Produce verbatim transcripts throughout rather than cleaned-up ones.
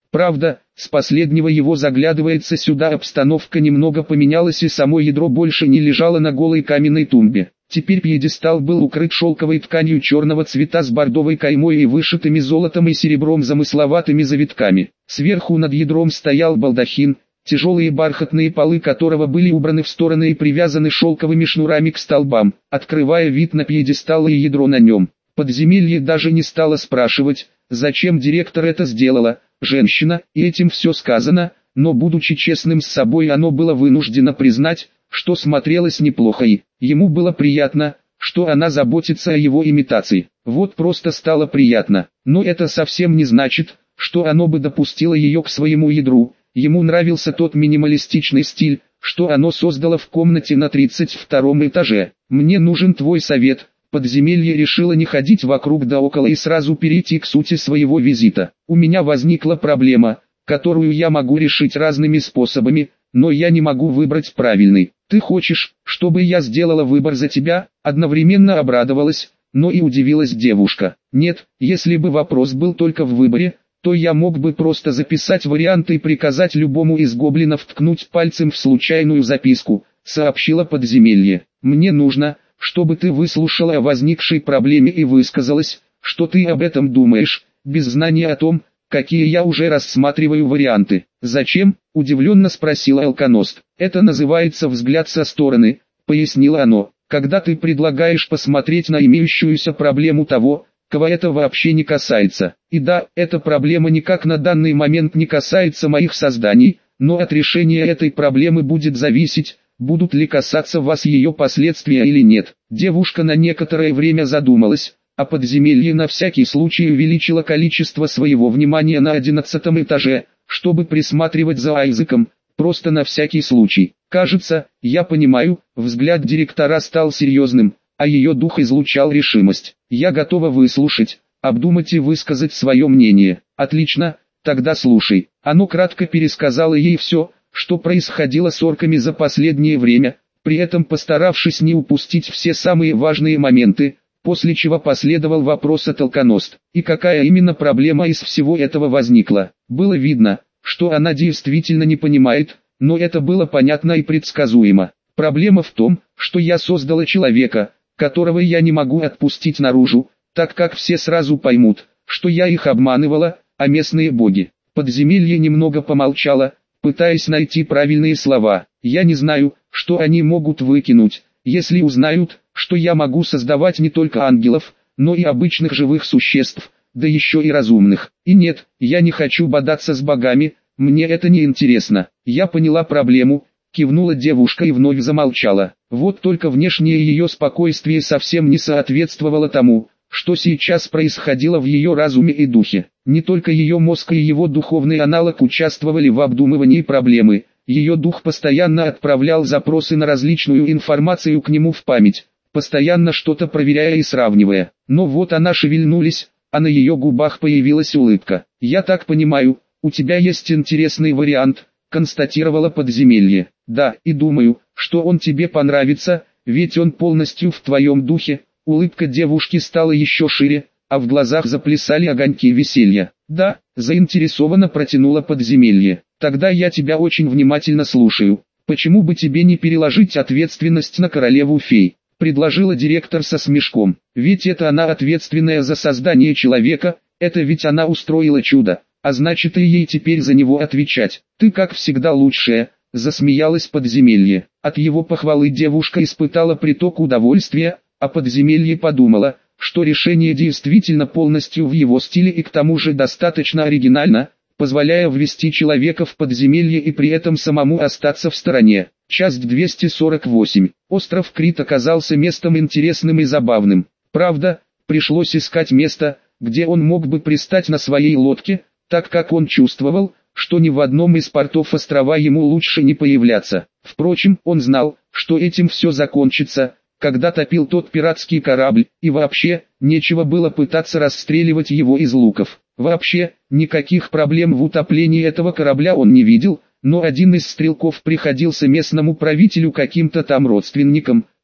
Правда, с последнего его заглядывается сюда обстановка немного поменялась и само ядро больше не лежало на голой каменной тумбе. Теперь пьедестал был укрыт шелковой тканью черного цвета с бордовой каймой и вышитыми золотом и серебром замысловатыми завитками. Сверху над ядром стоял балдахин, тяжелые бархатные полы которого были убраны в стороны и привязаны шелковыми шнурами к столбам, открывая вид на пьедестал и ядро на нем. Подземелье даже не стало спрашивать, зачем директор это сделала, женщина, и этим все сказано, но будучи честным с собой оно было вынуждено признать, что смотрелось неплохо и ему было приятно, что она заботится о его имитации. Вот просто стало приятно, но это совсем не значит, что оно бы допустило ее к своему ядру. Ему нравился тот минималистичный стиль, что оно создало в комнате на тридцать втором этаже. «Мне нужен твой совет». Подземелье решило не ходить вокруг да около и сразу перейти к сути своего визита. «У меня возникла проблема, которую я могу решить разными способами, но я не могу выбрать правильный. Ты хочешь, чтобы я сделала выбор за тебя?» Одновременно обрадовалась, но и удивилась девушка. «Нет, если бы вопрос был только в выборе, то я мог бы просто записать варианты и приказать любому из гоблинов ткнуть пальцем в случайную записку», сообщила подземелье. «Мне нужно, чтобы ты выслушала о возникшей проблеме и высказалась, что ты об этом думаешь, без знания о том, какие я уже рассматриваю варианты». «Зачем?» – удивленно спросила алконост. «Это называется взгляд со стороны», – пояснило оно. «Когда ты предлагаешь посмотреть на имеющуюся проблему того, кого это вообще не касается. И да, эта проблема никак на данный момент не касается моих созданий, но от решения этой проблемы будет зависеть, будут ли касаться вас ее последствия или нет». Девушка на некоторое время задумалась, а подземелье на всякий случай увеличило количество своего внимания на одиннадцатом этаже, чтобы присматривать за Айзеком, просто на всякий случай. «Кажется, я понимаю», взгляд директора стал серьезным, а ее дух излучал решимость. «Я готова выслушать, обдумать и высказать свое мнение». «Отлично, тогда слушай». Оно кратко пересказало ей все, что происходило с орками за последнее время, при этом постаравшись не упустить все самые важные моменты, после чего последовал вопрос от алконост. И какая именно проблема из всего этого возникла? Было видно, что она действительно не понимает, но это было понятно и предсказуемо. «Проблема в том, что я создала человека, которого я не могу отпустить наружу, так как все сразу поймут, что я их обманывала, а местные боги». Подземелье немного помолчало, пытаясь найти правильные слова. «Я не знаю, что они могут выкинуть, если узнают, что я могу создавать не только ангелов, но и обычных живых существ, да еще и разумных. И нет, я не хочу бодаться с богами, мне это не интересно». «Я поняла проблему», кивнула девушка и вновь замолчала. Вот только внешнее ее спокойствие совсем не соответствовало тому, что сейчас происходило в ее разуме и духе. Не только ее мозг и его духовный аналог участвовали в обдумывании проблемы, ее дух постоянно отправлял запросы на различную информацию к нему в память, постоянно что-то проверяя и сравнивая. Но вот она шевельнулась, а на ее губах появилась улыбка. «Я так понимаю, у тебя есть интересный вариант», констатировала подземелье. «Да, и думаю, что он тебе понравится, ведь он полностью в твоем духе». Улыбка девушки стала еще шире, а в глазах заплясали огоньки веселья. «Да», заинтересованно протянула подземелье. «Тогда я тебя очень внимательно слушаю. Почему бы тебе не переложить ответственность на королеву фей?» предложила директор со смешком. «Ведь это она ответственная за создание человека, это ведь она устроила чудо, а значит и ей теперь за него отвечать. Ты как всегда лучшая», засмеялась подземелье. От его похвалы девушка испытала приток удовольствия, а подземелье подумала, что решение действительно полностью в его стиле и к тому же достаточно оригинально, позволяя ввести человека в подземелье и при этом самому остаться в стороне. Часть двести сорок восемь. Остров Крит оказался местом интересным и забавным. Правда, пришлось искать место, где он мог бы пристать на своей лодке, так как он чувствовал, что ни в одном из портов острова ему лучше не появляться. Впрочем, он знал, что этим все закончится, когда топил тот пиратский корабль, и вообще, нечего было пытаться расстреливать его из луков. Вообще, никаких проблем в утоплении этого корабля он не видел, но один из стрелков приходился местному правителю каким-то там родственником,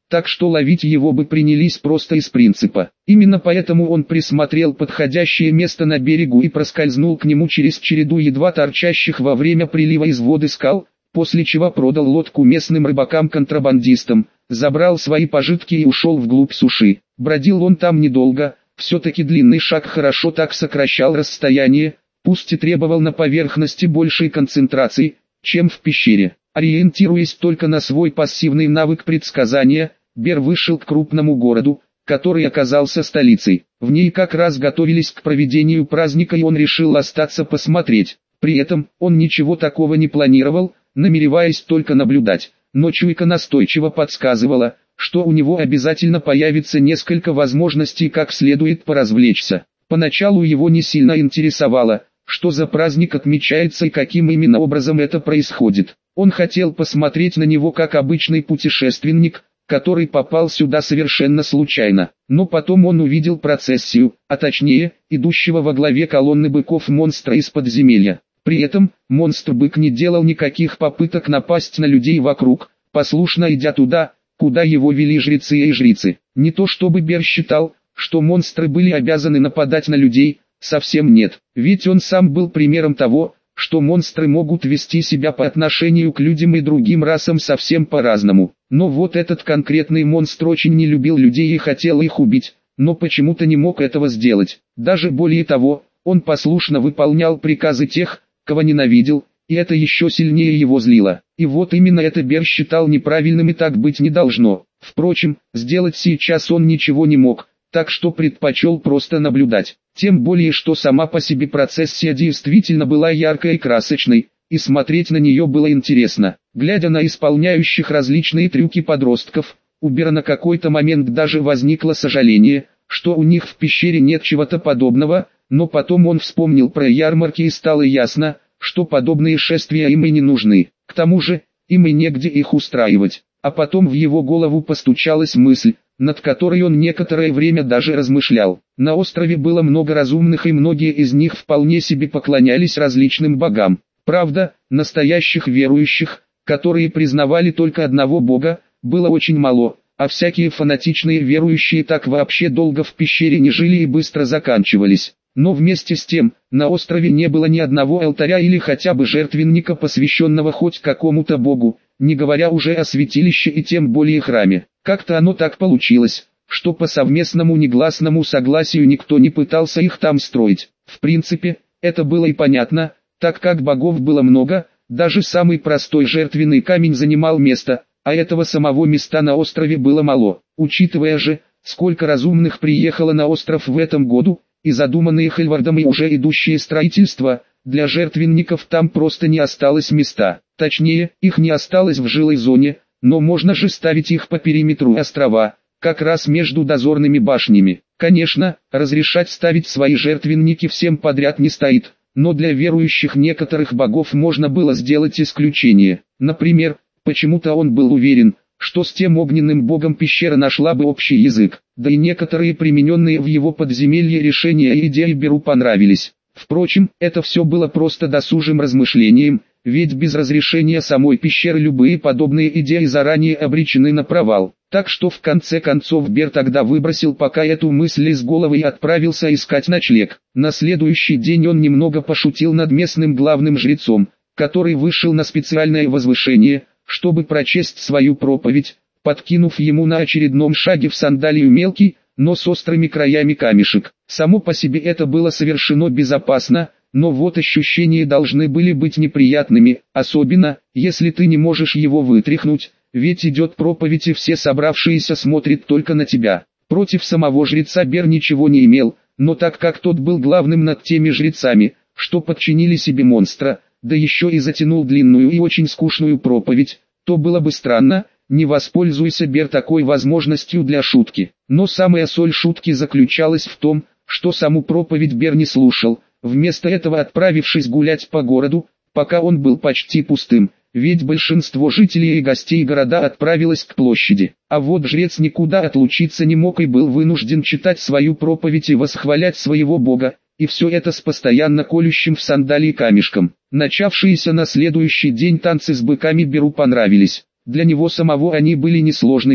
так что ловить его бы принялись просто из принципа. Именно поэтому он присмотрел подходящее место на берегу и проскользнул к нему через череду едва торчащих во время прилива из воды скал, после чего продал лодку местным рыбакам-контрабандистам, забрал свои пожитки и ушел вглубь суши. Бродил он там недолго, все-таки длинный шаг хорошо так сокращал расстояние, пусть и требовал на поверхности большей концентрации, чем в пещере. Ориентируясь только на свой пассивный навык предсказания, Бер вышел к крупному городу, который оказался столицей. В ней как раз готовились к проведению праздника, и он решил остаться посмотреть. При этом он ничего такого не планировал, намереваясь только наблюдать, но чуйка настойчиво подсказывала, что у него обязательно появится несколько возможностей как следует поразвлечься. Поначалу его не сильно интересовало, что за праздник отмечается и каким именно образом это происходит. Он хотел посмотреть на него как обычный путешественник, который попал сюда совершенно случайно. Но потом он увидел процессию, а точнее, идущего во главе колонны быков монстра из подземелья. При этом, монстр-бык не делал никаких попыток напасть на людей вокруг, послушно идя туда, куда его вели жрецы и жрицы. Не то чтобы Бер считал, что монстры были обязаны нападать на людей, совсем нет. Ведь он сам был примером того, что монстры могут вести себя по отношению к людям и другим расам совсем по-разному. Но вот этот конкретный монстр очень не любил людей и хотел их убить, но почему-то не мог этого сделать. Даже более того, он послушно выполнял приказы тех, кого ненавидел, и это еще сильнее его злило. И вот именно это Бер считал неправильным и так быть не должно. Впрочем, сделать сейчас он ничего не мог, так что предпочел просто наблюдать. Тем более, что сама по себе процессия действительно была яркой и красочной, и смотреть на нее было интересно. Глядя на исполняющих различные трюки подростков, у Бера на какой-то момент даже возникло сожаление, что у них в пещере нет чего-то подобного, но потом он вспомнил про ярмарки и стало ясно, что подобные шествия им и не нужны. К тому же, им и негде их устраивать. А потом в его голову постучалась мысль, над которой он некоторое время даже размышлял. На острове было много разумных, и многие из них вполне себе поклонялись различным богам. Правда, настоящих верующих, которые признавали только одного бога, было очень мало, а всякие фанатичные верующие так вообще долго в пещере не жили и быстро заканчивались. Но вместе с тем, на острове не было ни одного алтаря или хотя бы жертвенника, посвященного хоть какому-то богу, не говоря уже о святилище и тем более храме. Как-то оно так получилось, что по совместному негласному согласию никто не пытался их там строить. В принципе, это было и понятно, так как богов было много, даже самый простой жертвенный камень занимал место, а этого самого места на острове было мало. Учитывая же, сколько разумных приехало на остров в этом году, и задуманные Хельвардом и уже идущие строительства, для жертвенников там просто не осталось места. Точнее, их не осталось в жилой зоне, но можно же ставить их по периметру острова, как раз между дозорными башнями. Конечно, разрешать ставить свои жертвенники всем подряд не стоит, но для верующих некоторых богов можно было сделать исключение. Например, почему-то он был уверен, что с тем огненным богом пещера нашла бы общий язык, да и некоторые примененные в его подземелье решения и идеи Беру понравились. Впрочем, это все было просто досужим размышлением, ведь без разрешения самой пещеры любые подобные идеи заранее обречены на провал. Так что в конце концов Бер тогда выбросил пока эту мысль из головы и отправился искать ночлег. На следующий день он немного пошутил над местным главным жрецом, который вышел на специальное возвышение, чтобы прочесть свою проповедь, подкинув ему на очередном шаге в сандалию мелкий, но с острыми краями камешек. Само по себе это было совершено безопасно, но вот ощущения должны были быть неприятными, особенно, если ты не можешь его вытряхнуть, ведь идет проповедь и все собравшиеся смотрят только на тебя. Против самого жреца Бер ничего не имел, но так как тот был главным над теми жрецами, что подчинили себе монстра, да еще и затянул длинную и очень скучную проповедь, то было бы странно, не воспользуйся Бер такой возможностью для шутки. Но самая соль шутки заключалась в том, что саму проповедь Бер не слушал, вместо этого отправившись гулять по городу, пока он был почти пустым, ведь большинство жителей и гостей города отправилось к площади. А вот жрец никуда отлучиться не мог и был вынужден читать свою проповедь и восхвалять своего бога, и все это с постоянно колющим в сандалии камешком. Начавшиеся на следующий день танцы с быками Беру понравились. Для него самого они были несложными,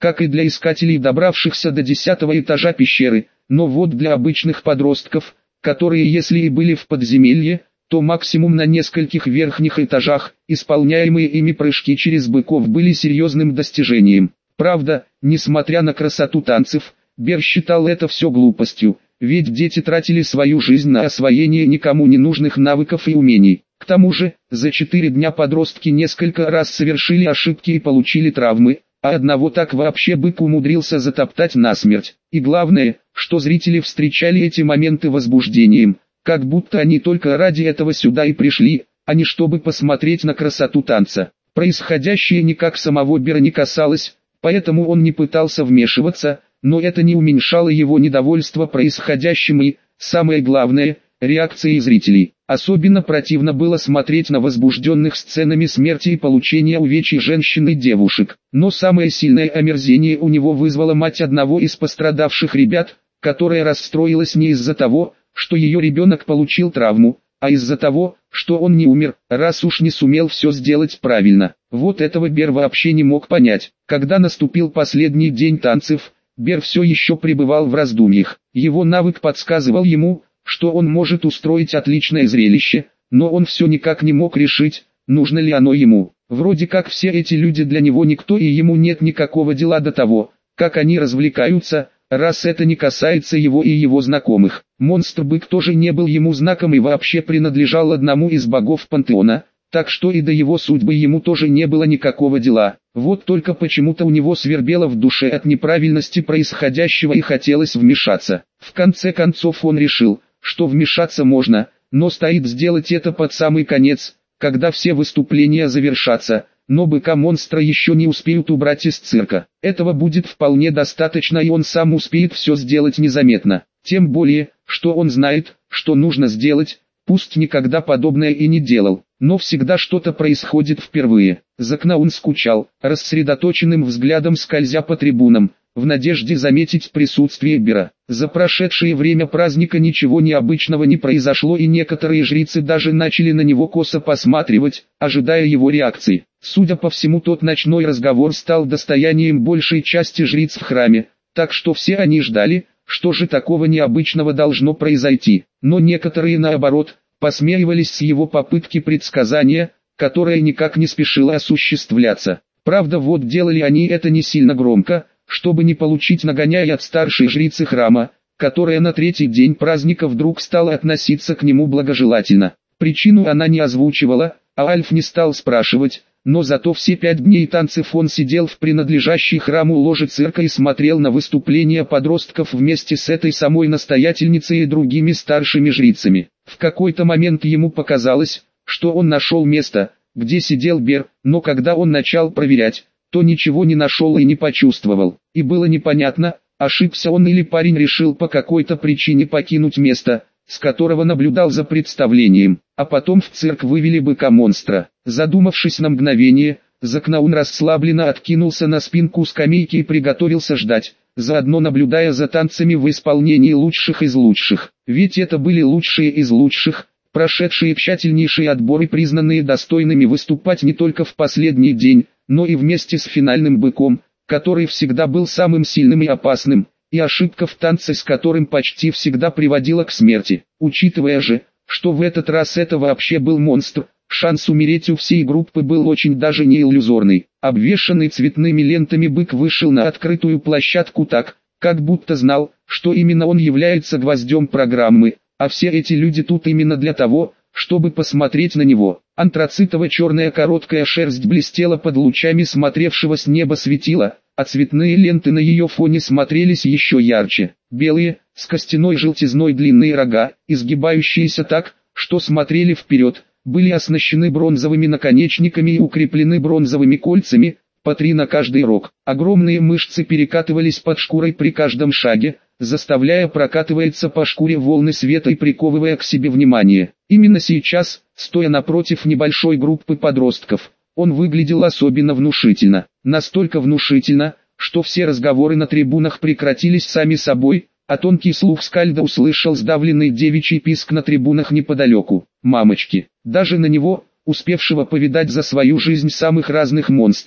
как и для искателей, добравшихся до десятого этажа пещеры, но вот для обычных подростков, которые если и были в подземелье, то максимум на нескольких верхних этажах, исполняемые ими прыжки через быков были серьезным достижением. Правда, несмотря на красоту танцев, Бер считал это все глупостью, ведь дети тратили свою жизнь на освоение никому не нужных навыков и умений. К тому же, за четыре дня подростки несколько раз совершили ошибки и получили травмы, а одного так вообще бык умудрился затоптать насмерть. И главное, что зрители встречали эти моменты возбуждением, как будто они только ради этого сюда и пришли, а не чтобы посмотреть на красоту танца. Происходящее никак самого Бера не касалось, поэтому он не пытался вмешиваться, но это не уменьшало его недовольство происходящим и, самое главное, реакцией зрителей. Особенно противно было смотреть на возбужденных сценами смерти и получения увечий женщин и девушек. Но самое сильное омерзение у него вызвала мать одного из пострадавших ребят, которая расстроилась не из-за того, что ее ребенок получил травму, а из-за того, что он не умер, раз уж не сумел все сделать правильно. Вот этого Бер вообще не мог понять. Когда наступил последний день танцев, Бер все еще пребывал в раздумьях. Его навык подсказывал ему, что он может устроить отличное зрелище, но он все никак не мог решить, нужно ли оно ему. Вроде как все эти люди для него никто и ему нет никакого дела до того, как они развлекаются, раз это не касается его и его знакомых. Монстр-бык тоже не был ему знаком и вообще принадлежал одному из богов пантеона, так что и до его судьбы ему тоже не было никакого дела. Вот только почему-то у него свербело в душе от неправильности происходящего и хотелось вмешаться. В конце концов он решил, что вмешаться можно, но стоит сделать это под самый конец, когда все выступления завершатся, но быка-монстра еще не успеют убрать из цирка. Этого будет вполне достаточно, и он сам успеет все сделать незаметно. Тем более, что он знает, что нужно сделать, пусть никогда подобное и не делал, но всегда что-то происходит впервые. Закнаун скучал, рассредоточенным взглядом скользя по трибунам, в надежде заметить присутствие Бера. За прошедшее время праздника ничего необычного не произошло, и некоторые жрицы даже начали на него косо посматривать, ожидая его реакции. Судя по всему, тот ночной разговор стал достоянием большей части жриц в храме, так что все они ждали, что же такого необычного должно произойти. Но некоторые, наоборот, посмеивались с его попытки предсказания, которая никак не спешила осуществляться. Правда, вот делали они это не сильно громко, чтобы не получить нагоняй от старшей жрицы храма, которая на третий день праздника вдруг стала относиться к нему благожелательно. Причину она не озвучивала, а Альф не стал спрашивать, но зато все пять дней танцев он сидел в принадлежащей храму ложе цирка и смотрел на выступления подростков вместе с этой самой настоятельницей и другими старшими жрицами. В какой-то момент ему показалось, что он нашел место, где сидел Бер, но когда он начал проверять, то ничего не нашел и не почувствовал. И было непонятно, ошибся он или парень решил по какой-то причине покинуть место, с которого наблюдал за представлением. А потом в цирк вывели быка-монстра. Задумавшись на мгновение, Закнаун расслабленно откинулся на спинку скамейки и приготовился ждать, заодно наблюдая за танцами в исполнении лучших из лучших. Ведь это были лучшие из лучших, прошедшие тщательнейший отбор и признанные достойными выступать не только в последний день, но и вместе с финальным быком, который всегда был самым сильным и опасным, и ошибка в танце с которым почти всегда приводила к смерти. Учитывая же, что в этот раз это вообще был монстр, шанс умереть у всей группы был очень даже не иллюзорный. Обвешанный цветными лентами бык вышел на открытую площадку так, как будто знал, что именно он является гвоздем программы, а все эти люди тут именно для того, чтобы посмотреть на него. Антрацитово-черная короткая шерсть блестела под лучами смотревшего с неба светила, а цветные ленты на ее фоне смотрелись еще ярче. Белые, с костяной желтизной длинные рога, изгибающиеся так, что смотрели вперед, были оснащены бронзовыми наконечниками и укреплены бронзовыми кольцами, по три на каждый рог. Огромные мышцы перекатывались под шкурой при каждом шаге, заставляя прокатываться по шкуре волны света и приковывая к себе внимание. Именно сейчас, стоя напротив небольшой группы подростков, он выглядел особенно внушительно. Настолько внушительно, что все разговоры на трибунах прекратились сами собой, а тонкий слух Скальда услышал сдавленный девичий писк на трибунах неподалеку. Мамочки! Даже на него, успевшего повидать за свою жизнь самых разных монстров,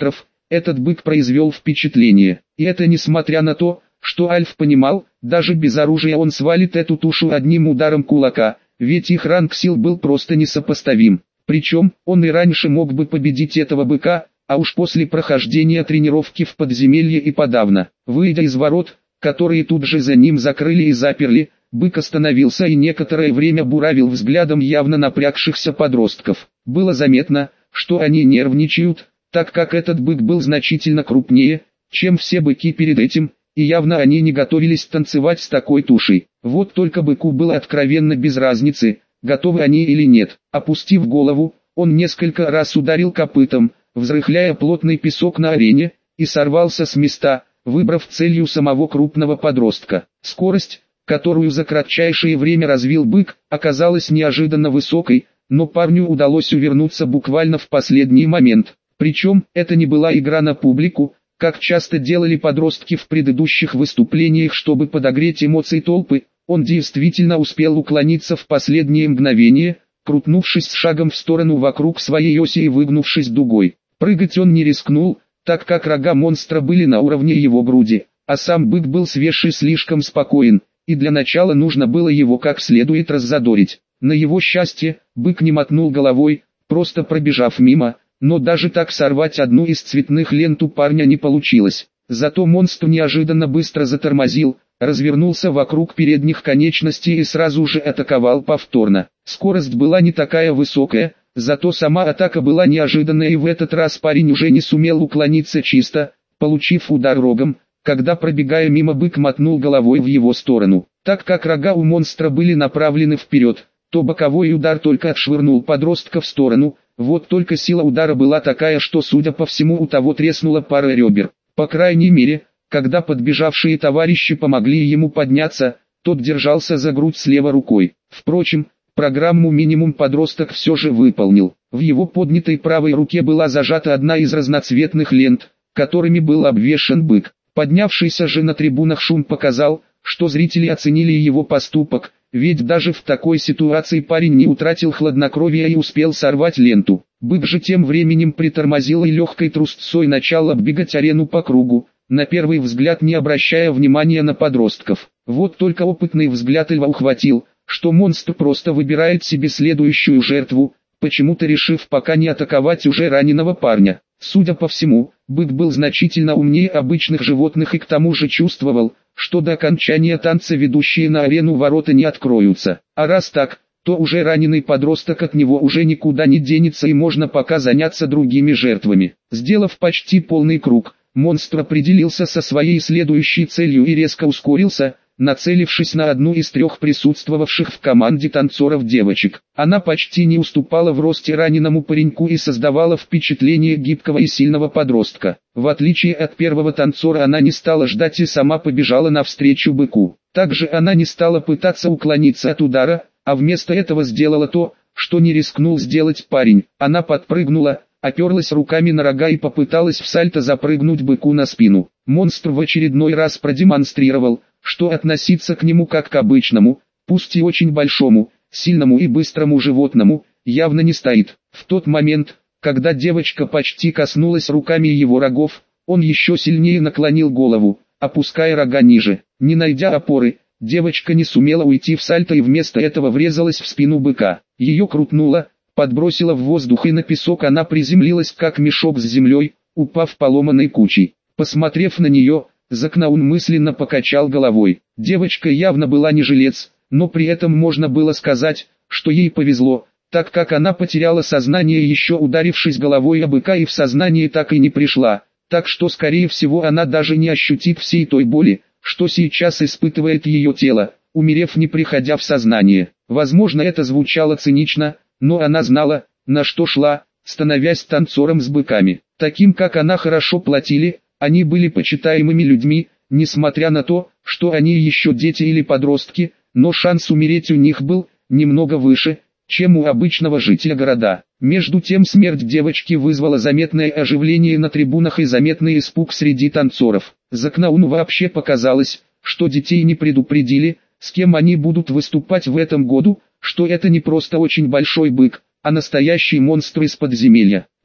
этот бык произвел впечатление. И это несмотря на то, что Альф понимал, даже без оружия он свалит эту тушу одним ударом кулака, ведь их ранг сил был просто несопоставим. Причем, он и раньше мог бы победить этого быка, а уж после прохождения тренировки в подземелье и подавно. Выйдя из ворот, которые тут же за ним закрыли и заперли, бык остановился и некоторое время буравил взглядом явно напрягшихся подростков. Было заметно, что они нервничают, так как этот бык был значительно крупнее, чем все быки перед этим, и явно они не готовились танцевать с такой тушей. Вот только быку было откровенно без разницы, готовы они или нет. Опустив голову, он несколько раз ударил копытом, взрыхляя плотный песок на арене, и сорвался с места, выбрав целью самого крупного подростка. Скорость, которую за кратчайшее время развил бык, оказалась неожиданно высокой, но парню удалось увернуться буквально в последний момент. Причем, это не была игра на публику, как часто делали подростки в предыдущих выступлениях, чтобы подогреть эмоции толпы. Он действительно успел уклониться в последнее мгновение, крутнувшись с шагом в сторону вокруг своей оси и выгнувшись дугой. Прыгать он не рискнул, так как рога монстра были на уровне его груди, а сам бык был свеж и слишком спокоен, и для начала нужно было его как следует раззадорить. На его счастье, бык не мотнул головой, просто пробежав мимо, но даже так сорвать одну из цветных лент у парня не получилось. Зато монстр неожиданно быстро затормозил, развернулся вокруг передних конечностей и сразу же атаковал повторно. Скорость была не такая высокая, зато сама атака была неожиданная, и в этот раз парень уже не сумел уклониться чисто, получив удар рогом, когда пробегая мимо бык мотнул головой в его сторону. Так как рога у монстра были направлены вперед, то боковой удар только отшвырнул подростка в сторону, вот только сила удара была такая, что судя по всему у того треснула пара ребер. По крайней мере, когда подбежавшие товарищи помогли ему подняться, тот держался за грудь с левой рукой. Впрочем, программу минимум подросток все же выполнил. В его поднятой правой руке была зажата одна из разноцветных лент, которыми был обвешан бык. Поднявшийся же на трибунах шум показал, что зрители оценили его поступок, ведь даже в такой ситуации парень не утратил хладнокровия и успел сорвать ленту. Бык же тем временем притормозил и легкой трусцой начал оббегать арену по кругу, на первый взгляд не обращая внимания на подростков. Вот только опытный взгляд льва ухватил, что монстр просто выбирает себе следующую жертву, почему-то решив пока не атаковать уже раненого парня. Судя по всему, бык был значительно умнее обычных животных и к тому же чувствовал, что до окончания танца ведущие на арену ворота не откроются. А раз так, то уже раненый подросток от него уже никуда не денется и можно пока заняться другими жертвами. Сделав почти полный круг, монстр определился со своей следующей целью и резко ускорился, нацелившись на одну из трех присутствовавших в команде танцоров девочек. Она почти не уступала в росте раненому пареньку и создавала впечатление гибкого и сильного подростка. В отличие от первого танцора, она не стала ждать и сама побежала навстречу быку. Также она не стала пытаться уклониться от удара, а вместо этого сделала то, что не рискнул сделать парень. Она подпрыгнула, оперлась руками на рога и попыталась в сальто запрыгнуть быку на спину. Монстр в очередной раз продемонстрировал, что относиться к нему как к обычному, пусть и очень большому, сильному и быстрому животному, явно не стоит. В тот момент, когда девочка почти коснулась руками его рогов, он еще сильнее наклонил голову, опуская рога ниже. Не найдя опоры, девочка не сумела уйти в сальто и вместо этого врезалась в спину быка. Ее крутнуло, подбросило в воздух, и на песок она приземлилась как мешок с землей, упав поломанной кучей. Посмотрев на нее, Закнаун мысленно покачал головой. Девочка явно была не жилец, но при этом можно было сказать, что ей повезло, так как она потеряла сознание, еще ударившись головой о быка, и в сознание так и не пришла, так что скорее всего она даже не ощутит всей той боли, что сейчас испытывает ее тело, умерев не приходя в сознание. Возможно, это звучало цинично, но она знала, на что шла, становясь танцором с быками. Таким как она хорошо платили, они были почитаемыми людьми, несмотря на то, что они еще дети или подростки, но шанс умереть у них был немного выше, чем у обычного жителя города. Между тем смерть девочки вызвала заметное оживление на трибунах и заметный испуг среди танцоров. Закнауну вообще показалось, что детей не предупредили, с кем они будут выступать в этом году, что это не просто очень большой бык, а настоящий монстр из подземелья.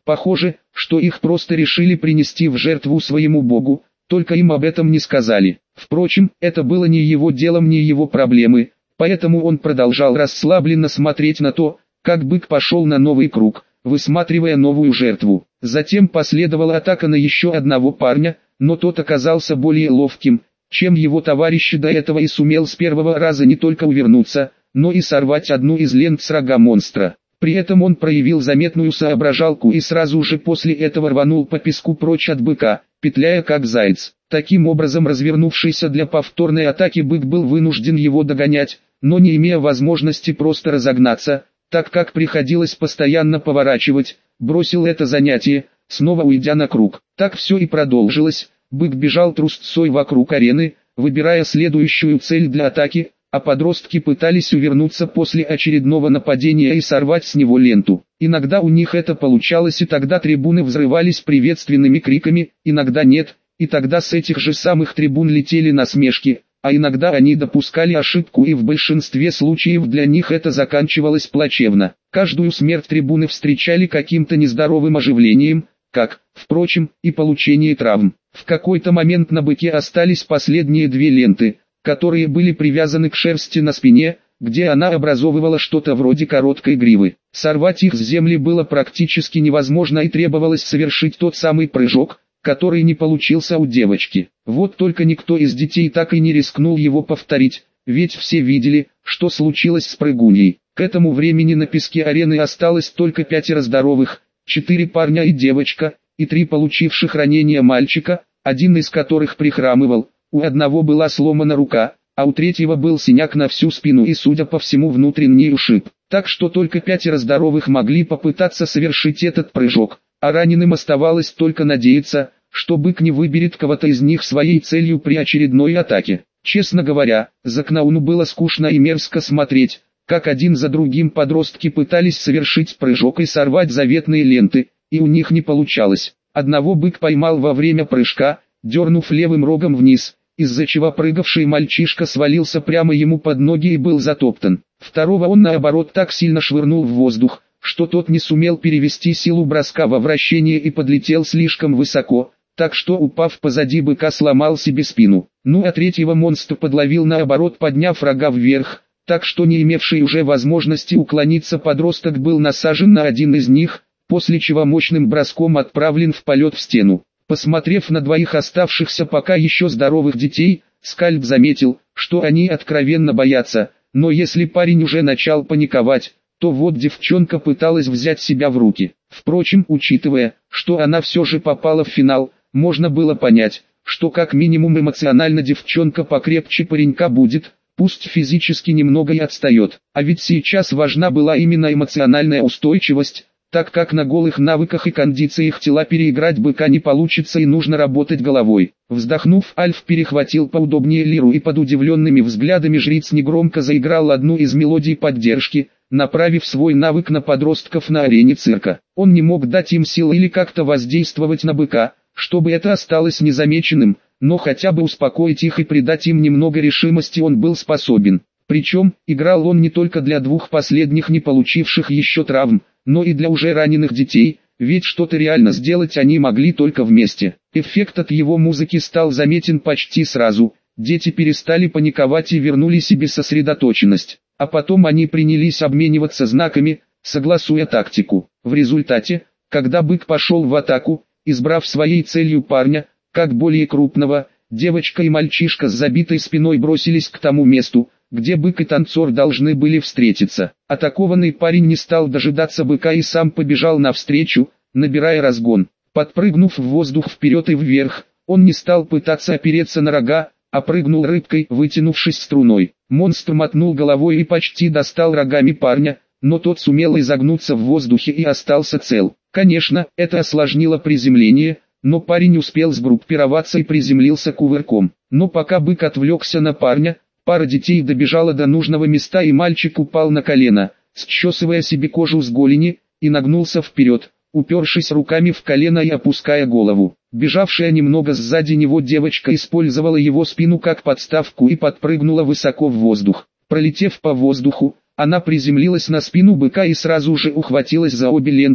Похоже, что их просто решили принести в жертву своему богу, только им об этом не сказали. Впрочем, это было не его делом, не его проблемы, поэтому он продолжал расслабленно смотреть на то, как бык пошел на новый круг, высматривая новую жертву. Затем последовала атака на еще одного парня, но тот оказался более ловким, чем его товарищи до этого, и сумел с первого раза не только увернуться, но и сорвать одну из лент с рога монстра. При этом он проявил заметную соображалку и сразу же после этого рванул по песку прочь от быка, петляя как заяц. Таким образом, развернувшийся для повторной атаки бык был вынужден его догонять, но не имея возможности просто разогнаться, так как приходилось постоянно поворачивать, бросил это занятие, снова уйдя на круг. Так все и продолжилось. Бык бежал трусцой вокруг арены, выбирая следующую цель для атаки, а подростки пытались увернуться после очередного нападения и сорвать с него ленту. Иногда у них это получалось, и тогда трибуны взрывались приветственными криками, иногда нет, и тогда с этих же самых трибун летели насмешки, а иногда они допускали ошибку, и в большинстве случаев для них это заканчивалось плачевно. Каждую смерть трибуны встречали каким-то нездоровым оживлением, как, впрочем, и получение травм. В какой-то момент на быке остались последние две ленты, которые были привязаны к шерсти на спине, где она образовывала что-то вроде короткой гривы. Сорвать их с земли было практически невозможно, и требовалось совершить тот самый прыжок, который не получился у девочки. Вот только никто из детей так и не рискнул его повторить, ведь все видели, что случилось с прыгуньей. К этому времени на песке арены осталось только пятеро здоровых, четыре парня и девочка, и три получивших ранения мальчика, один из которых прихрамывал. У одного была сломана рука, а у третьего был синяк на всю спину и, судя по всему, внутренний ушиб. Так что только пятеро здоровых могли попытаться совершить этот прыжок, а раненым оставалось только надеяться, что бык не выберет кого-то из них своей целью при очередной атаке. Честно говоря, за Кнауну было скучно и мерзко смотреть, как один за другим подростки пытались совершить прыжок и сорвать заветные ленты, и у них не получалось. Одного бык поймал во время прыжка, дернув левым рогом вниз, из-за чего прыгавший мальчишка свалился прямо ему под ноги и был затоптан. Второго он наоборот так сильно швырнул в воздух, что тот не сумел перевести силу броска во вращение и подлетел слишком высоко, так что, упав позади быка, сломал себе спину. Ну а третьего монстр подловил наоборот, подняв рога вверх, так что не имевший уже возможности уклониться подросток был насажен на один из них, после чего мощным броском отправлен в полет в стену. Посмотрев на двоих оставшихся пока еще здоровых детей, Скальп заметил, что они откровенно боятся, но если парень уже начал паниковать, то вот девчонка пыталась взять себя в руки. Впрочем, учитывая, что она все же попала в финал, можно было понять, что как минимум эмоционально девчонка покрепче паренька будет, пусть физически немного и отстает. А ведь сейчас важна была именно эмоциональная устойчивость, так как на голых навыках и кондициях тела переиграть быка не получится и нужно работать головой. Вздохнув, Альф перехватил поудобнее лиру и под удивленными взглядами жриц негромко заиграл одну из мелодий поддержки, направив свой навык на подростков на арене цирка. Он не мог дать им сил или как-то воздействовать на быка, чтобы это осталось незамеченным, но хотя бы успокоить их и придать им немного решимости он был способен. Причем, играл он не только для двух последних не получивших еще травм, но и для уже раненых детей, ведь что-то реально сделать они могли только вместе. Эффект от его музыки стал заметен почти сразу, дети перестали паниковать и вернули себе сосредоточенность, а потом они принялись обмениваться знаками, согласуя тактику. В результате, когда бык пошел в атаку, избрав своей целью парня, как более крупного, девочка и мальчишка с забитой спиной бросились к тому месту, где бык и танцор должны были встретиться. Атакованный парень не стал дожидаться быка и сам побежал навстречу, набирая разгон. Подпрыгнув в воздух вперед и вверх, он не стал пытаться опереться на рога, а прыгнул рыбкой, вытянувшись струной. Монстр мотнул головой и почти достал рогами парня, но тот сумел изогнуться в воздухе и остался цел. Конечно, это осложнило приземление, но парень успел сгруппироваться и приземлился кувырком. Но пока бык отвлекся на парня, пара детей добежала до нужного места и мальчик упал на колено, счесывая себе кожу с голени, и нагнулся вперед, упершись руками в колено и опуская голову. Бежавшая немного сзади него девочка использовала его спину как подставку и подпрыгнула высоко в воздух. Пролетев по воздуху, она приземлилась на спину быка и сразу же ухватилась за обе ленты,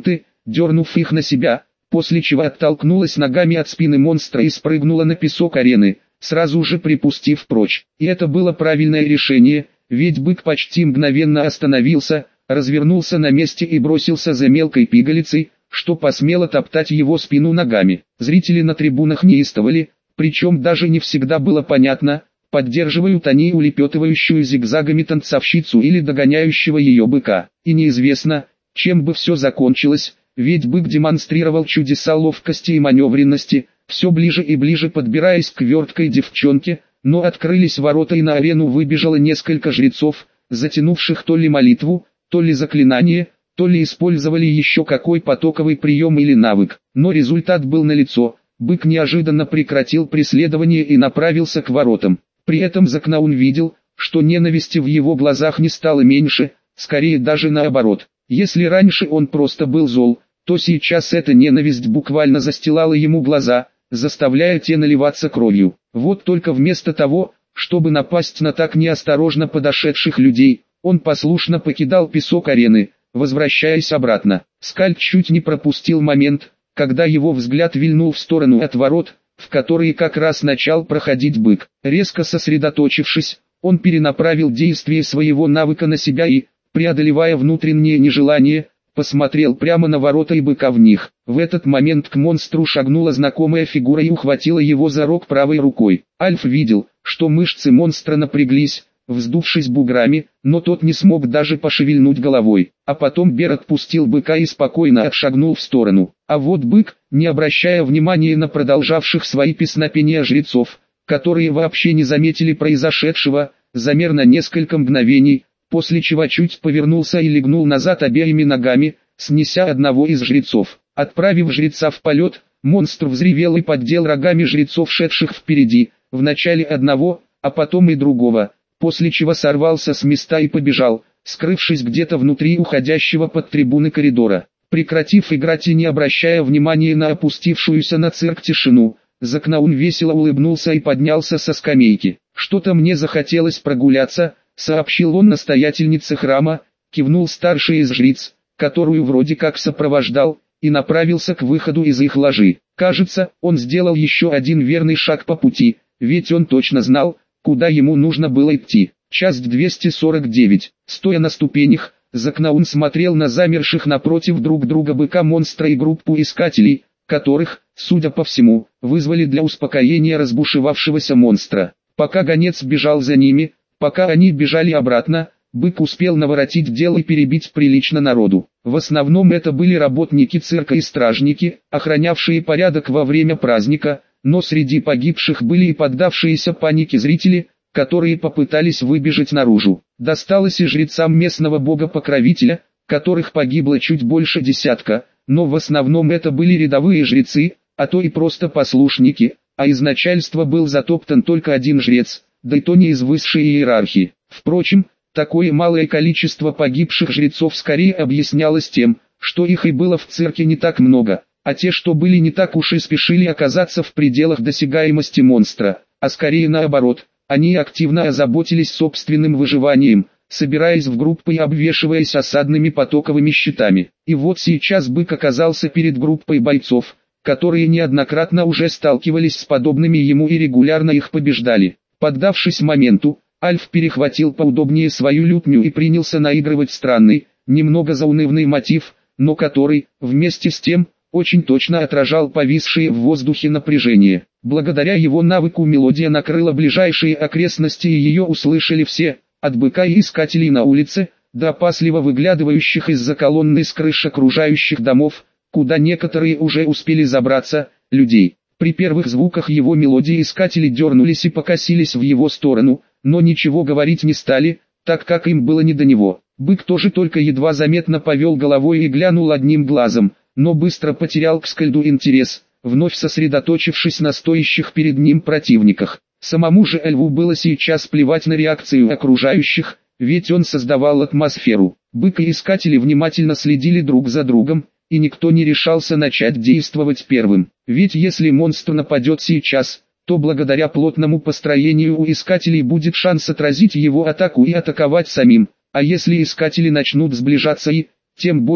дернув их на себя, после чего оттолкнулась ногами от спины монстра и спрыгнула на песок арены, сразу же припустив прочь. И это было правильное решение, ведь бык почти мгновенно остановился, развернулся на месте и бросился за мелкой пигалицей, что посмело топтать его спину ногами. Зрители на трибунах неистовали, причем даже не всегда было понятно, поддерживают они улепетывающую зигзагами танцовщицу или догоняющего ее быка. И неизвестно, чем бы все закончилось, ведь бык демонстрировал чудеса ловкости и маневренности, все ближе и ближе подбираясь к верткой девчонке, но открылись ворота и на арену выбежало несколько жрецов, затянувших то ли молитву, то ли заклинание, то ли использовали еще какой потоковый прием или навык. Но результат был налицо, бык неожиданно прекратил преследование и направился к воротам. При этом Закнаун видел, что ненависти в его глазах не стало меньше, скорее даже наоборот. Если раньше он просто был зол, то сейчас эта ненависть буквально застилала ему глаза, заставляя те наливаться кровью. Вот только вместо того, чтобы напасть на так неосторожно подошедших людей, он послушно покидал песок арены, возвращаясь обратно. Скальд чуть не пропустил момент, когда его взгляд вильнул в сторону от ворот, в которые как раз начал проходить бык. Резко сосредоточившись, он перенаправил действие своего навыка на себя и, преодолевая внутреннее нежелание, посмотрел прямо на ворота и быка в них. В этот момент к монстру шагнула знакомая фигура и ухватила его за рог правой рукой. Альф видел, что мышцы монстра напряглись, вздувшись буграми, но тот не смог даже пошевельнуть головой. А потом Бер отпустил быка и спокойно отшагнул в сторону. А вот бык, не обращая внимания на продолжавших свои песнопения жрецов, которые вообще не заметили произошедшего, замер на несколько мгновений, после чего чуть повернулся и легнул назад обеими ногами, снеся одного из жрецов. Отправив жреца в полет, монстр взревел и поддел рогами жрецов, шедших впереди, вначале одного, а потом и другого, после чего сорвался с места и побежал, скрывшись где-то внутри уходящего под трибуны коридора. Прекратив играть и не обращая внимания на опустившуюся на цирк тишину, Закнаун весело улыбнулся и поднялся со скамейки. «Что-то мне захотелось прогуляться», — сообщил он настоятельнице храма, кивнул старший из жриц, которую вроде как сопровождал, и направился к выходу из их ложи. Кажется, он сделал еще один верный шаг по пути, ведь он точно знал, куда ему нужно было идти. Часть двести сорок девять. Стоя на ступенях, Закнаун смотрел на замерших напротив друг друга быка-монстра и группу искателей, которых, судя по всему, вызвали для успокоения разбушевавшегося монстра. Пока гонец бежал за ними, пока они бежали обратно, бык успел наворотить дел и перебить прилично народу. В основном это были работники цирка и стражники, охранявшие порядок во время праздника, но среди погибших были и поддавшиеся панике зрители, которые попытались выбежать наружу. Досталось и жрецам местного бога-покровителя, которых погибло чуть больше десятка, но в основном это были рядовые жрецы, а то и просто послушники, а из начальства был затоптан только один жрец, да и то не из высшей иерархии. Впрочем, такое малое количество погибших жрецов скорее объяснялось тем, что их и было в цирке не так много, а те, что были не так уж и спешили оказаться в пределах досягаемости монстра, а скорее наоборот, они активно озаботились собственным выживанием, собираясь в группы и обвешиваясь осадными потоковыми щитами. И вот сейчас бык оказался перед группой бойцов, которые неоднократно уже сталкивались с подобными ему и регулярно их побеждали. Поддавшись моменту, Альф перехватил поудобнее свою лютню и принялся наигрывать странный, немного заунывный мотив, но который, вместе с тем, очень точно отражал повисшее в воздухе напряжение. Благодаря его навыку мелодия накрыла ближайшие окрестности и ее услышали все, от быка и искателей на улице, до опасливо выглядывающих из-за колонны с крыш окружающих домов, куда некоторые уже успели забраться, людей. При первых звуках его мелодии искатели дернулись и покосились в его сторону, но ничего говорить не стали, так как им было не до него. Бык тоже только едва заметно повел головой и глянул одним глазом, но быстро потерял к Скальду интерес, вновь сосредоточившись на стоящих перед ним противниках. Самому же Эльву было сейчас плевать на реакцию окружающих, ведь он создавал атмосферу. Бык и искатели внимательно следили друг за другом, и никто не решался начать действовать первым. Ведь если монстр нападет сейчас, то благодаря плотному построению у искателей будет шанс отразить его атаку и атаковать самим, а если искатели начнут сближаться и, тем более,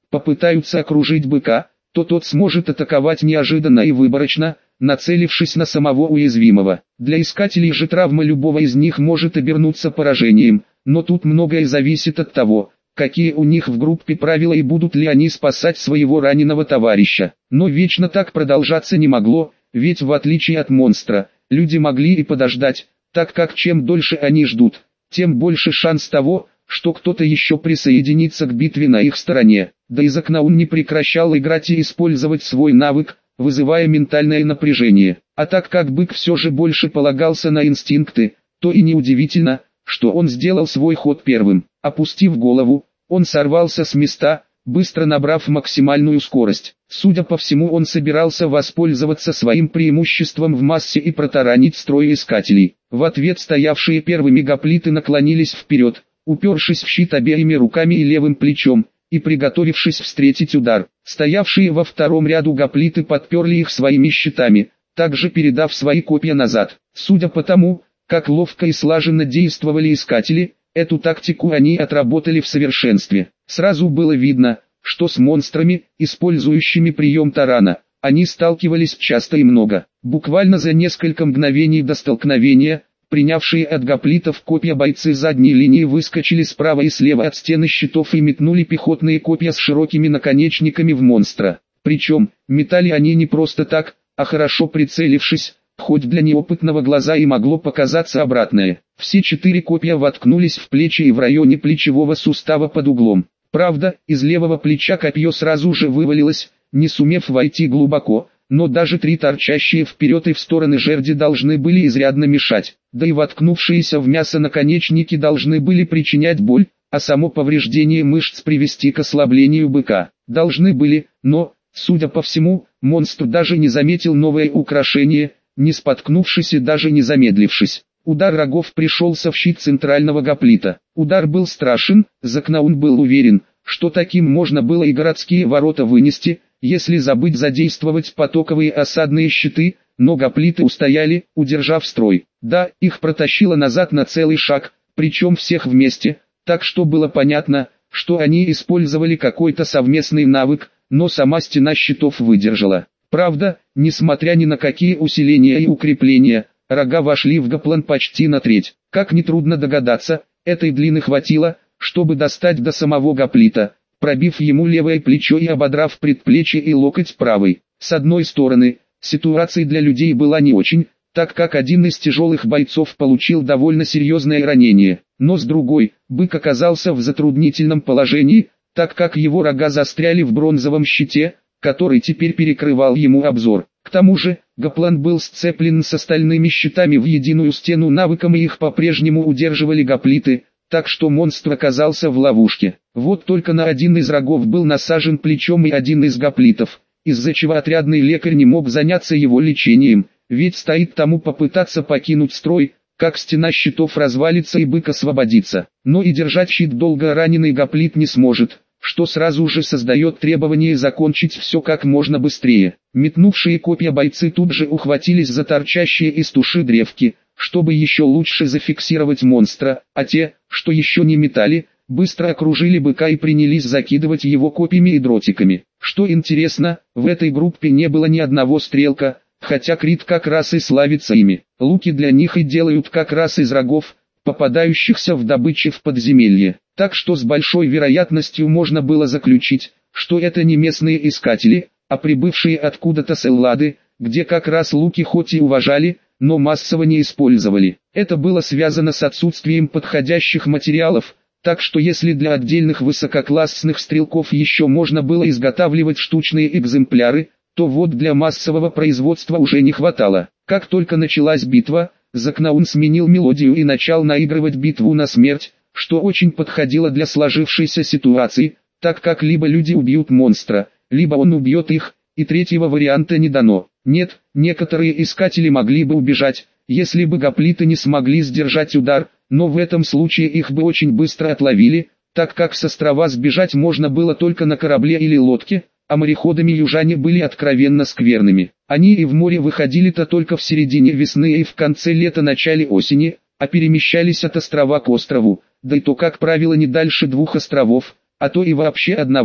попытаются окружить быка, то тот сможет атаковать неожиданно и выборочно, нацелившись на самого уязвимого. Для искателей же травма любого из них может обернуться поражением, но тут многое зависит от того, какие у них в группе правила и будут ли они спасать своего раненого товарища. Но вечно так продолжаться не могло, ведь в отличие от монстра, люди могли и подождать, так как чем дольше они ждут, тем больше шанс того, что кто-то еще присоединится к битве на их стороне. Да и Закнаун не прекращал играть и использовать свой навык, вызывая ментальное напряжение. А так как бык все же больше полагался на инстинкты, то и неудивительно, что он сделал свой ход первым. Опустив голову, он сорвался с места, быстро набрав максимальную скорость. Судя по всему, он собирался воспользоваться своим преимуществом в массе и протаранить строй искателей. В ответ стоявшие первыми гоплиты наклонились вперед, упершись в щит обеими руками и левым плечом, и приготовившись встретить удар. Стоявшие во втором ряду гоплиты подперли их своими щитами, также передав свои копья назад. Судя по тому, как ловко и слаженно действовали искатели, эту тактику они отработали в совершенстве. Сразу было видно, что с монстрами, использующими прием тарана, они сталкивались часто и много. Буквально за несколько мгновений до столкновения, принявшие от гоплитов копья бойцы задней линии выскочили справа и слева от стены щитов и метнули пехотные копья с широкими наконечниками в монстра. Причем, метали они не просто так, а хорошо прицелившись, хоть для неопытного глаза и могло показаться обратное. Все четыре копья воткнулись в плечи и в районе плечевого сустава под углом. Правда, из левого плеча копье сразу же вывалилось, не сумев войти глубоко, но даже три торчащие вперед и в стороны жерди должны были изрядно мешать, да и воткнувшиеся в мясо наконечники должны были причинять боль, а само повреждение мышц привести к ослаблению быка. Должны были, но, судя по всему, монстр даже не заметил новое украшение, не споткнувшись и даже не замедлившись. Удар рогов пришелся в щит центрального гоплита. Удар был страшен, Закнаун был уверен, что таким можно было и городские ворота вынести, если забыть задействовать потоковые осадные щиты, но гоплиты устояли, удержав строй. Да, их протащило назад на целый шаг, причем всех вместе, так что было понятно, что они использовали какой-то совместный навык, но сама стена щитов выдержала. Правда, несмотря ни на какие усиления и укрепления, рога вошли в гоплан почти на треть. Как нетрудно догадаться, этой длины хватило, чтобы достать до самого гоплита, пробив ему левое плечо и ободрав предплечье и локоть правой. С одной стороны, ситуация для людей была не очень, так как один из тяжелых бойцов получил довольно серьезное ранение, но с другой, бык оказался в затруднительном положении, так как его рога застряли в бронзовом щите, который теперь перекрывал ему обзор. К тому же, гоплан был сцеплен с остальными щитами в единую стену навыком и их по-прежнему удерживали гоплиты, так что монстр оказался в ловушке. Вот только на один из рогов был насажен плечом и один из гоплитов, из-за чего отрядный лекарь не мог заняться его лечением, ведь стоит тому попытаться покинуть строй, как стена щитов развалится и бык освободится. Но и держать щит долго раненый гоплит не сможет, что сразу же создает требование закончить все как можно быстрее. Метнувшие копья бойцы тут же ухватились за торчащие из туши древки, чтобы еще лучше зафиксировать монстра, а те, что еще не метали, быстро окружили быка и принялись закидывать его копьями и дротиками. Что интересно, в этой группе не было ни одного стрелка, хотя Крит как раз и славится ими. Луки для них и делают как раз из рогов, попадающихся в добыче в подземелье. Так что с большой вероятностью можно было заключить, что это не местные искатели, а прибывшие откуда-то с Эллады, где как раз луки хоть и уважали, но массово не использовали. Это было связано с отсутствием подходящих материалов, так что если для отдельных высококлассных стрелков еще можно было изготавливать штучные экземпляры, то вот для массового производства уже не хватало. Как только началась битва, Закнаун сменил мелодию и начал наигрывать битву на смерть, что очень подходило для сложившейся ситуации, так как либо люди убьют монстра, либо он убьет их, и третьего варианта не дано. Нет, некоторые искатели могли бы убежать, если бы гоплиты не смогли сдержать удар, но в этом случае их бы очень быстро отловили, так как с острова сбежать можно было только на корабле или лодке, а мореходами южане были откровенно скверными. Они и в море выходили-то только в середине весны и в конце лета-начале осени, а перемещались от острова к острову, да и то как правило не дальше двух островов, а то и вообще одного.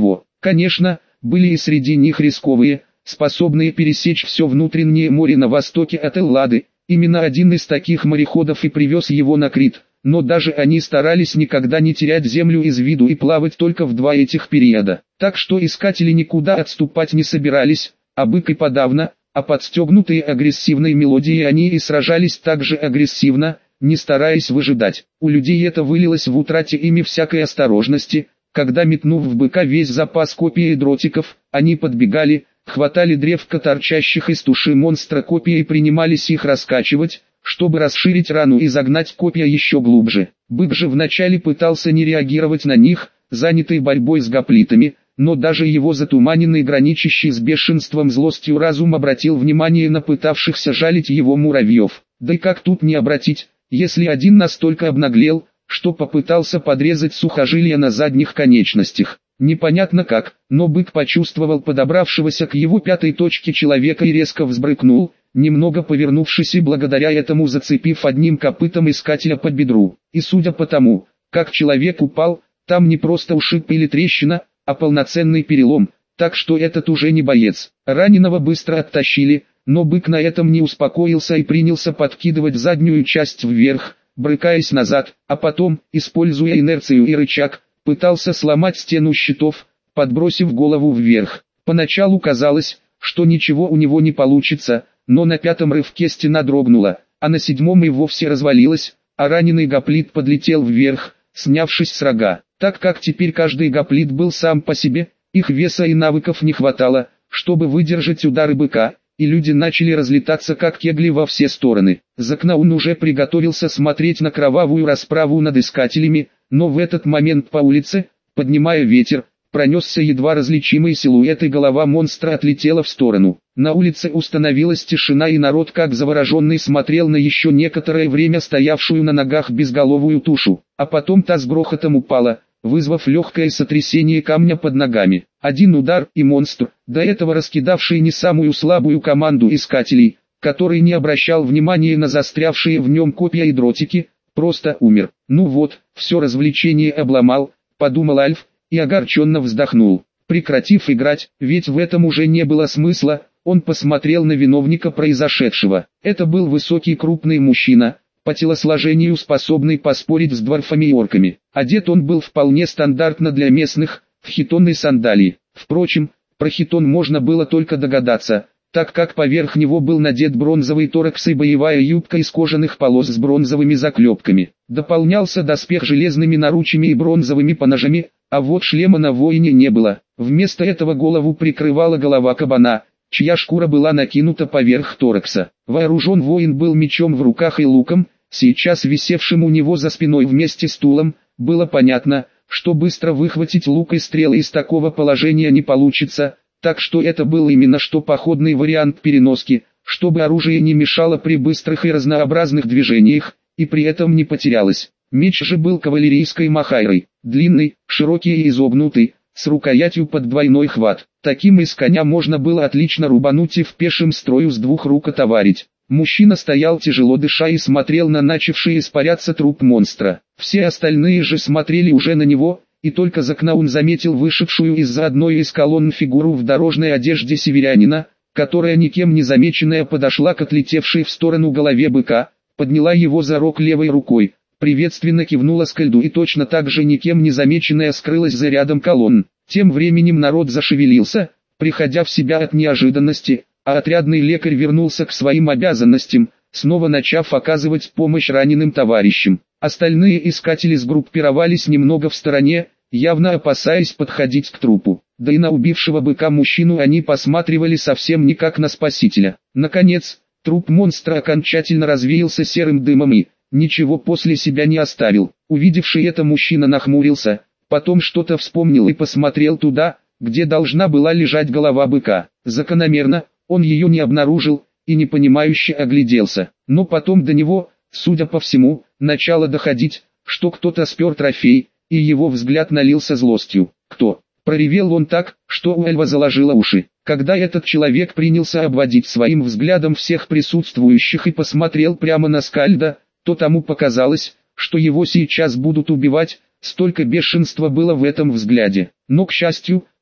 Конечно, были и среди них рисковые, способные пересечь все внутреннее море на востоке от Эллады. Именно один из таких мореходов и привез его на Крит, но даже они старались никогда не терять землю из виду и плавать только в два этих периода. Так что искатели никуда отступать не собирались, а бык и подавно, а подстегнутые агрессивной мелодией они и сражались так же агрессивно, не стараясь выжидать. У людей это вылилось в утрате ими всякой осторожности, когда, метнув в быка весь запас копий и дротиков, они подбегали, хватали древко торчащих из туши монстра копий и принимались их раскачивать, чтобы расширить рану и загнать копья еще глубже. Бык же вначале пытался не реагировать на них, занятый борьбой с гоплитами, но даже его затуманенный, граничащий с бешенством злостью разум обратил внимание на пытавшихся жалить его муравьев. Да и как тут не обратить, если один настолько обнаглел, что попытался подрезать сухожилия на задних конечностях. Непонятно как, но бык почувствовал подобравшегося к его пятой точке человека и резко взбрыкнул, немного повернувшись и благодаря этому зацепив одним копытом искателя по бедру. И судя по тому, как человек упал, там не просто ушиб или трещина, а полноценный перелом, так что этот уже не боец. Раненого быстро оттащили, но бык на этом не успокоился и принялся подкидывать заднюю часть вверх, брыкаясь назад, а потом, используя инерцию и рычаг, пытался сломать стену щитов, подбросив голову вверх. Поначалу казалось, что ничего у него не получится, но на пятом рывке стена дрогнула, а на седьмом и вовсе развалилась, а раненый гоплит подлетел вверх, снявшись с рога. Так как теперь каждый гоплит был сам по себе, их веса и навыков не хватало, чтобы выдержать удары быка, и люди начали разлетаться как кегли во все стороны. Закнаун уже приготовился смотреть на кровавую расправу над искателями, но в этот момент по улице, поднимая ветер, пронесся едва различимый силуэт и голова монстра отлетела в сторону. На улице установилась тишина и народ как завороженный смотрел на еще некоторое время стоявшую на ногах безголовую тушу, а потом та с грохотом упала, вызвав легкое сотрясение камня под ногами. Один удар и монстр, до этого раскидавший не самую слабую команду искателей, который не обращал внимания на застрявшие в нем копья и дротики, просто умер. Ну вот, все развлечение обломал, подумал Альф, и огорченно вздохнул. Прекратив играть, ведь в этом уже не было смысла, он посмотрел на виновника произошедшего. Это был высокий крупный мужчина, по телосложению способный поспорить с дворфами и орками. Одет он был вполне стандартно для местных, в хитон и сандалии. Впрочем, про хитон можно было только догадаться, так как поверх него был надет бронзовый торакс и боевая юбка из кожаных полос с бронзовыми заклепками. Дополнялся доспех железными наручами и бронзовыми поножами, а вот шлема на воине не было. Вместо этого голову прикрывала голова кабана, чья шкура была накинута поверх торакса. Вооружен воин был мечом в руках и луком, сейчас висевшим у него за спиной вместе с тулом. Было понятно, что быстро выхватить лук и стрелы из такого положения не получится, так что это был именно что походный вариант переноски, чтобы оружие не мешало при быстрых и разнообразных движениях, и при этом не потерялось. Меч же был кавалерийской махайрой, длинный, широкий и изогнутый, с рукоятью под двойной хват. Таким из коня можно было отлично рубануть и в пешем строю с двух рук отоварить. Мужчина стоял тяжело дыша и смотрел на начавший испаряться труп монстра. Все остальные же смотрели уже на него, и только Закнаун заметил вышедшую из-за одной из колонн фигуру в дорожной одежде северянина, которая никем не замеченная подошла к отлетевшей в сторону голове быка, подняла его за рог левой рукой, приветственно кивнула скальду и точно так же никем не замеченная скрылась за рядом колонн. Тем временем народ зашевелился, приходя в себя от неожиданности, а отрядный лекарь вернулся к своим обязанностям, снова начав оказывать помощь раненым товарищам. Остальные искатели сгруппировались немного в стороне, явно опасаясь подходить к трупу. Да и на убившего быка мужчину они посматривали совсем не как на спасителя. Наконец, труп монстра окончательно развеялся серым дымом и ничего после себя не оставил. Увидевший это мужчина нахмурился, потом что-то вспомнил и посмотрел туда, где должна была лежать голова быка. Закономерно, он ее не обнаружил и непонимающе огляделся. Но потом до него, судя по всему, начало доходить, что кто-то спер трофей, и его взгляд налился злостью. Кто? Проревел он так, что у Эльва заложило уши. Когда этот человек принялся обводить своим взглядом всех присутствующих и посмотрел прямо на Скальда, то тому показалось, что его сейчас будут убивать, столько бешенства было в этом взгляде. Но, к счастью,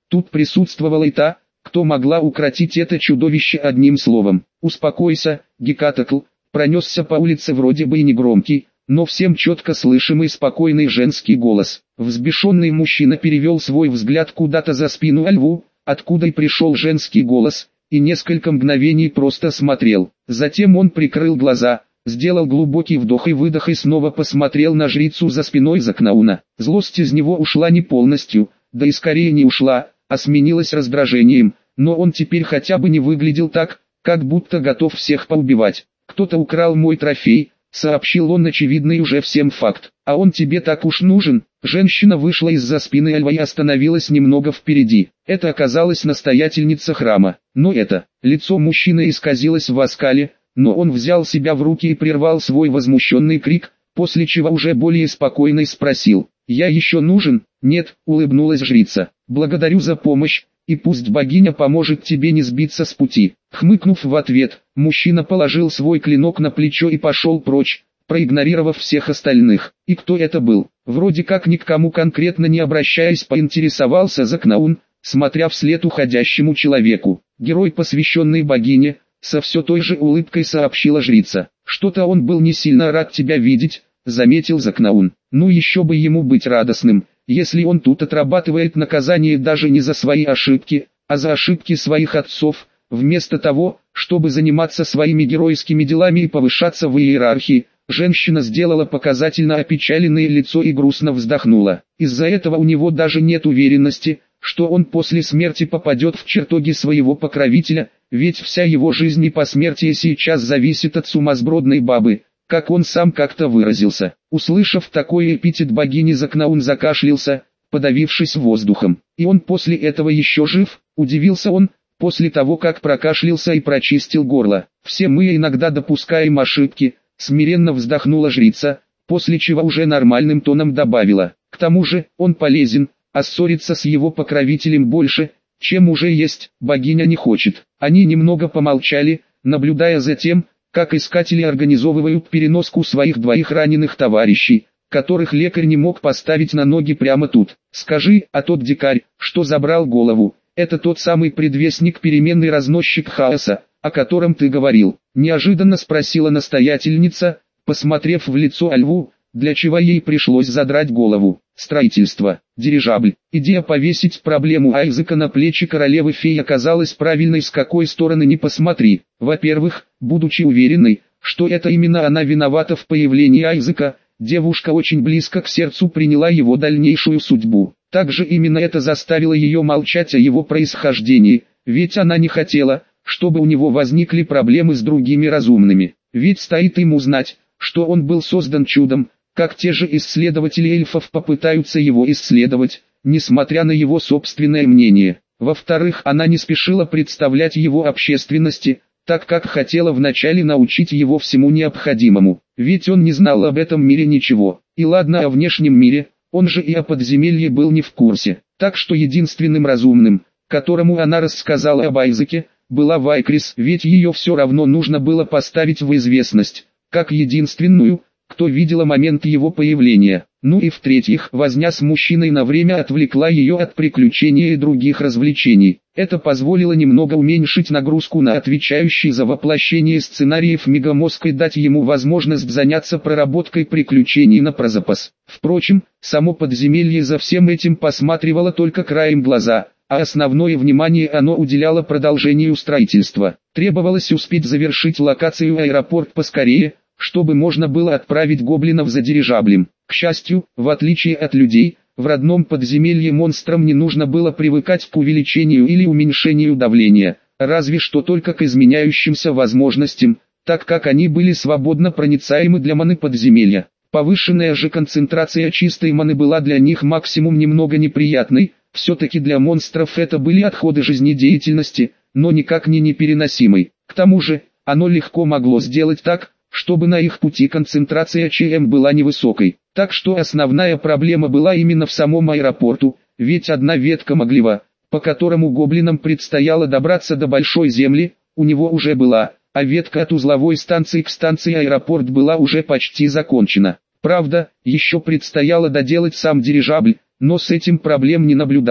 Тут присутствовала и та, кто могла укротить это чудовище одним словом. «Успокойся, Гекатекл», пронесся по улице вроде бы и негромкий, но всем четко слышимый спокойный женский голос. Взбешенный мужчина перевел свой взгляд куда-то за спину льву, откуда и пришел женский голос, и несколько мгновений просто смотрел. Затем он прикрыл глаза, сделал глубокий вдох и выдох и снова посмотрел на жрицу за спиной Закнауна. Злость из него ушла не полностью, да и скорее не ушла, а сменилась раздражением, но он теперь хотя бы не выглядел так, как будто готов всех поубивать. «Кто-то украл мой трофей», — сообщил он очевидный уже всем факт. «А он тебе так уж нужен?» Женщина вышла из-за спины льва и остановилась немного впереди. Это оказалась настоятельница храма. Но это, лицо мужчины исказилось в оскале, но он взял себя в руки и прервал свой возмущенный крик, после чего уже более спокойно спросил: «Я еще нужен?» «Нет», — улыбнулась жрица. «Благодарю за помощь, и пусть богиня поможет тебе не сбиться с пути». Хмыкнув в ответ, мужчина положил свой клинок на плечо и пошел прочь, проигнорировав всех остальных. И кто это был? Вроде как ни к кому конкретно не обращаясь, поинтересовался Закнаун, смотря вслед уходящему человеку. «Герой, посвященный богине», — со все той же улыбкой сообщила жрица. «Что-то он был не сильно рад тебя видеть», — заметил Закнаун. «Ну еще бы ему быть радостным, если он тут отрабатывает наказание даже не за свои ошибки, а за ошибки своих отцов, вместо того, чтобы заниматься своими геройскими делами и повышаться в иерархии». Женщина сделала показательно опечаленное лицо и грустно вздохнула. Из-за этого у него даже нет уверенности, что он после смерти попадет в чертоги своего покровителя, ведь вся его жизнь и посмертие сейчас зависит от сумасбродной бабы, как он сам как-то выразился. Услышав такой эпитет богини, Закнаун закашлялся, подавившись воздухом. «И он после этого еще жив?» – удивился он, после того как прокашлялся и прочистил горло. «Все мы иногда допускаем ошибки», – смиренно вздохнула жрица, после чего уже нормальным тоном добавила: «К тому же, он полезен, а ссориться с его покровителем больше, чем уже есть, богиня не хочет». Они немного помолчали, наблюдая за тем, как искатели организовывают переноску своих двоих раненых товарищей, которых лекарь не мог поставить на ноги прямо тут. «Скажи, а тот дикарь, что забрал голову, это тот самый предвестник переменный разносчик хаоса, о котором ты говорил?» — неожиданно спросила настоятельница, посмотрев в лицо льву, для чего ей пришлось задрать голову. «Строительство, дирижабль». Идея повесить проблему Айзека на плечи королевы фей оказалась правильной, с какой стороны ни посмотри. Во-первых, будучи уверенной, что это именно она виновата в появлении Айзека, девушка очень близко к сердцу приняла его дальнейшую судьбу. Также именно это заставило ее молчать о его происхождении, ведь она не хотела, чтобы у него возникли проблемы с другими разумными. Ведь стоит ему знать, что он был создан чудом, как те же исследователи эльфов попытаются его исследовать, несмотря на его собственное мнение. Во-вторых, она не спешила представлять его общественности, так как хотела вначале научить его всему необходимому, ведь он не знал об этом мире ничего. И ладно о внешнем мире, он же и о подземелье был не в курсе. Так что единственным разумным, которому она рассказала об Айзеке, была Вайкрис, ведь ее все равно нужно было поставить в известность, как единственную, кто видела момент его появления. Ну и в-третьих, возня с мужчиной на время отвлекла ее от приключений и других развлечений. Это позволило немного уменьшить нагрузку на отвечающий за воплощение сценариев мегамозг и дать ему возможность заняться проработкой приключений на прозапас. Впрочем, само подземелье за всем этим посматривало только краем глаза, а основное внимание оно уделяло продолжению строительства. Требовалось успеть завершить локацию аэропорт поскорее, чтобы можно было отправить гоблинов за дирижаблем. К счастью, в отличие от людей, в родном подземелье монстрам не нужно было привыкать к увеличению или уменьшению давления, разве что только к изменяющимся возможностям, так как они были свободно проницаемы для маны подземелья. Повышенная же концентрация чистой маны была для них максимум немного неприятной, все-таки для монстров это были отходы жизнедеятельности, но никак не непереносимой. К тому же, оно легко могло сделать так, чтобы на их пути концентрация ЧМ была невысокой. Так что основная проблема была именно в самом аэропорту, ведь одна ветка Моглива, по которому гоблинам предстояло добраться до Большой Земли, у него уже была, а ветка от узловой станции к станции аэропорт была уже почти закончена. Правда, еще предстояло доделать сам дирижабль, но с этим проблем не наблюдалось.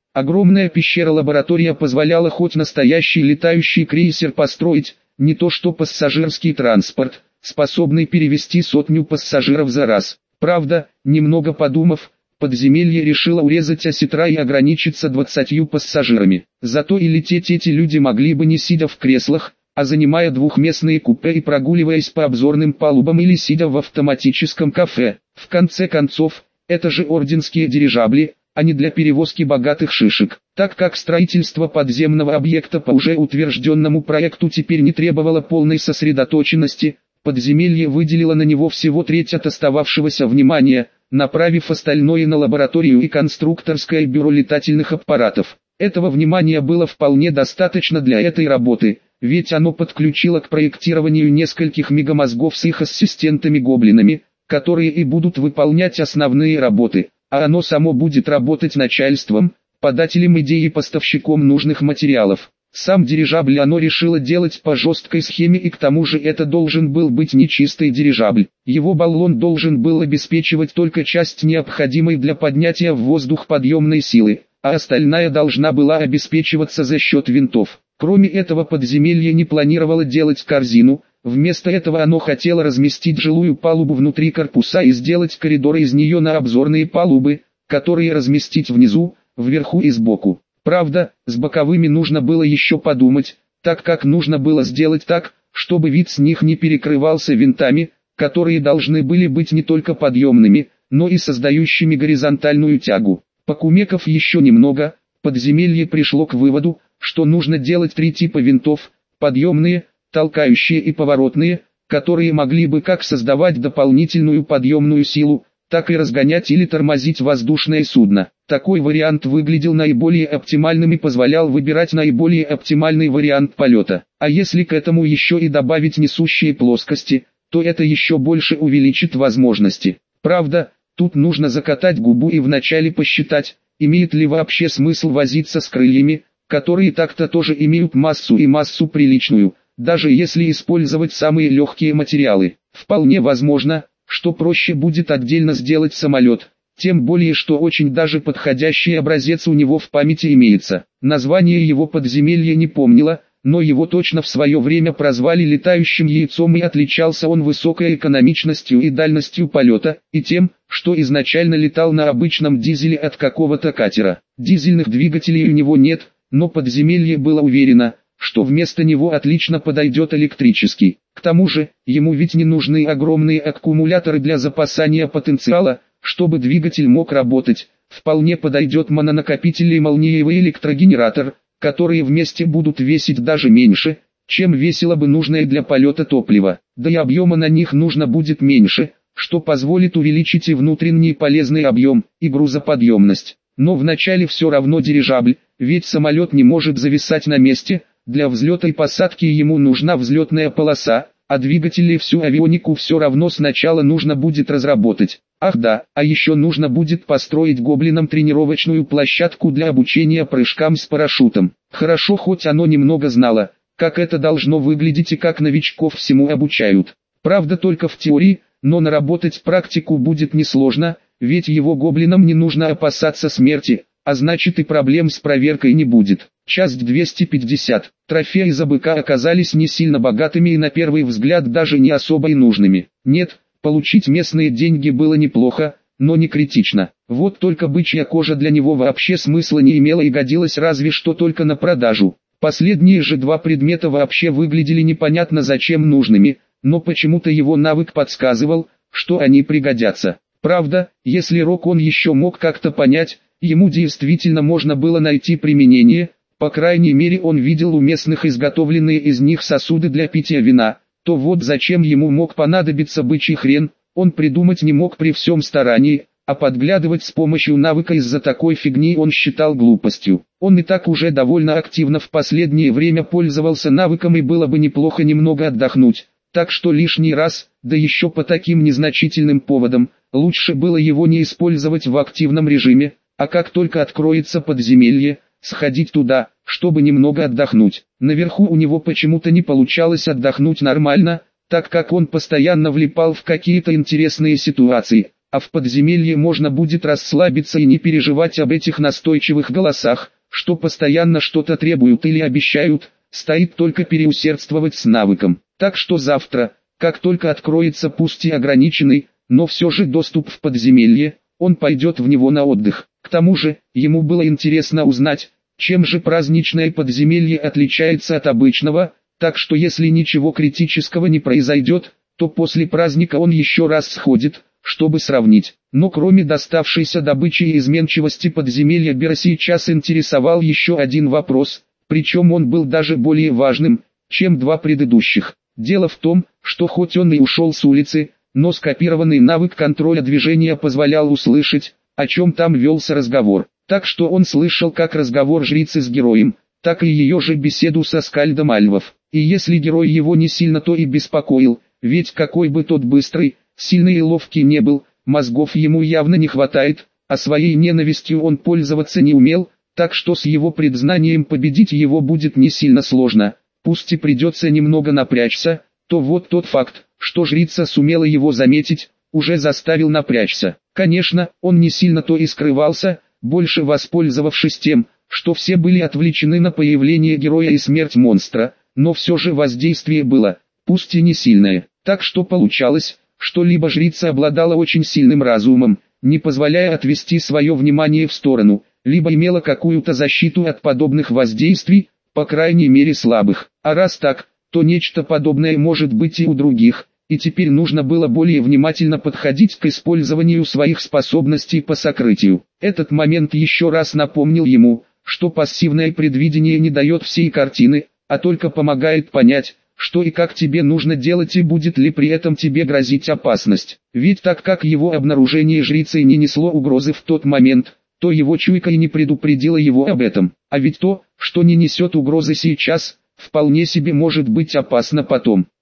Огромная пещера-лаборатория позволяла хоть настоящий летающий крейсер построить, не то что пассажирский транспорт, способный перевезти сотню пассажиров за раз. Правда, немного подумав, подземелье решило урезать осетра и ограничиться двадцатью пассажирами. Зато и лететь эти люди могли бы не сидя в креслах, а занимая двухместные купе и прогуливаясь по обзорным палубам или сидя в автоматическом кафе. В конце концов, это же орденские дирижабли, а не для перевозки богатых шишек. Так как строительство подземного объекта по уже утвержденному проекту теперь не требовало полной сосредоточенности, подземелье выделило на него всего треть от остававшегося внимания, направив остальное на лабораторию и конструкторское бюро летательных аппаратов. Этого внимания было вполне достаточно для этой работы, ведь оно подключило к проектированию нескольких мегамозгов с их ассистентами-гоблинами, которые и будут выполнять основные работы, а оно само будет работать начальством, подателем идей и поставщиком нужных материалов. Сам дирижабль оно решило делать по жесткой схеме, и к тому же это должен был быть не чистый дирижабль. Его баллон должен был обеспечивать только часть необходимой для поднятия в воздух подъемной силы, а остальная должна была обеспечиваться за счет винтов. Кроме этого, подземелье не планировало делать корзину, вместо этого оно хотело разместить жилую палубу внутри корпуса и сделать коридоры из нее на обзорные палубы, которые разместить внизу, вверху и сбоку. Правда, с боковыми нужно было еще подумать, так как нужно было сделать так, чтобы вид с них не перекрывался винтами, которые должны были быть не только подъемными, но и создающими горизонтальную тягу. Покумекав еще немного, подземелье пришло к выводу, что нужно делать три типа винтов: подъемные, толкающие и поворотные, которые могли бы как создавать дополнительную подъемную силу, так и разгонять или тормозить воздушное судно. Такой вариант выглядел наиболее оптимальным и позволял выбирать наиболее оптимальный вариант полета. А если к этому еще и добавить несущие плоскости, то это еще больше увеличит возможности. Правда, тут нужно закатать губу и вначале посчитать, имеет ли вообще смысл возиться с крыльями, которые так-то тоже имеют массу и массу приличную, даже если использовать самые легкие материалы. Вполне возможно, что проще будет отдельно сделать самолет, тем более что очень даже подходящий образец у него в памяти имеется. Название его подземелья не помнила, но его точно в свое время прозвали летающим яйцом, и отличался он высокой экономичностью и дальностью полета, и тем, что изначально летал на обычном дизеле от какого-то катера. Дизельных двигателей у него нет, но подземелье было уверено, что вместо него отлично подойдет электрический. К тому же, ему ведь не нужны огромные аккумуляторы для запасания потенциала, чтобы двигатель мог работать. Вполне подойдет мононакопитель и молниевый электрогенератор, которые вместе будут весить даже меньше, чем весило бы нужное для полета топливо. Да и объема на них нужно будет меньше, что позволит увеличить и внутренний полезный объем, и грузоподъемность. Но вначале все равно дирижабль, ведь самолет не может зависать на месте. Для взлета и посадки ему нужна взлетная полоса, а двигатели и всю авионику все равно сначала нужно будет разработать. Ах да, а еще нужно будет построить гоблинам тренировочную площадку для обучения прыжкам с парашютом. Хорошо, хоть оно немного знало, как это должно выглядеть и как новичков всему обучают. Правда, только в теории, но наработать практику будет несложно, ведь его гоблинам не нужно опасаться смерти, а значит и проблем с проверкой не будет. Часть двести пятьдесят. Трофеи за быка оказались не сильно богатыми и на первый взгляд даже не особо и нужными. Нет, получить местные деньги было неплохо, но не критично. Вот только бычья кожа для него вообще смысла не имела и годилась разве что только на продажу. Последние же два предмета вообще выглядели непонятно зачем нужными, но почему-то его навык подсказывал, что они пригодятся. Правда, если Рок он еще мог как-то понять, ему действительно можно было найти применение. По крайней мере он видел у местных изготовленные из них сосуды для питья вина, то вот зачем ему мог понадобиться бычий хрен, он придумать не мог при всем старании, а подглядывать с помощью навыка из-за такой фигни он считал глупостью. Он и так уже довольно активно в последнее время пользовался навыком, и было бы неплохо немного отдохнуть, так что лишний раз, да еще по таким незначительным поводам, лучше было его не использовать в активном режиме, а как только откроется подземелье, сходить туда, чтобы немного отдохнуть. Наверху у него почему-то не получалось отдохнуть нормально, так как он постоянно влипал в какие-то интересные ситуации, а в подземелье можно будет расслабиться и не переживать об этих настойчивых голосах, что постоянно что-то требуют или обещают, стоит только переусердствовать с навыком. Так что завтра, как только откроется пусть и ограниченный, но все же доступ в подземелье, он пойдет в него на отдых. К тому же, ему было интересно узнать, чем же праздничное подземелье отличается от обычного, так что если ничего критического не произойдет, то после праздника он еще раз сходит, чтобы сравнить. Но кроме доставшейся добычи и изменчивости подземелья Бера сейчас интересовал еще один вопрос, причем он был даже более важным, чем два предыдущих. Дело в том, что хоть он и ушел с улицы, но скопированный навык контроля движения позволял услышать, о чем там велся разговор. Так что он слышал как разговор жрицы с героем, так и ее же беседу со скальдом Альвов. И если герой его не сильно то и беспокоил, ведь какой бы тот быстрый, сильный и ловкий не был, мозгов ему явно не хватает, а своей ненавистью он пользоваться не умел, так что с его предзнанием победить его будет не сильно сложно, пусть и придется немного напрячься, то вот тот факт, что жрица сумела его заметить, уже заставил напрячься. Конечно, он не сильно то и скрывался, больше воспользовавшись тем, что все были отвлечены на появление героя и смерть монстра, но все же воздействие было, пусть и не сильное. Так что получалось, что либо жрица обладала очень сильным разумом, не позволяя отвести свое внимание в сторону, либо имела какую-то защиту от подобных воздействий, по крайней мере слабых. А раз так, то нечто подобное может быть и у других, и теперь нужно было более внимательно подходить к использованию своих способностей по сокрытию. Этот момент еще раз напомнил ему, что пассивное предвидение не дает всей картины, а только помогает понять, что и как тебе нужно делать и будет ли при этом тебе грозить опасность. Ведь так как его обнаружение жрицей не несло угрозы в тот момент, то его чуйка и не предупредила его об этом. А ведь то, что не несет угрозы сейчас, вполне себе может быть опасно потом.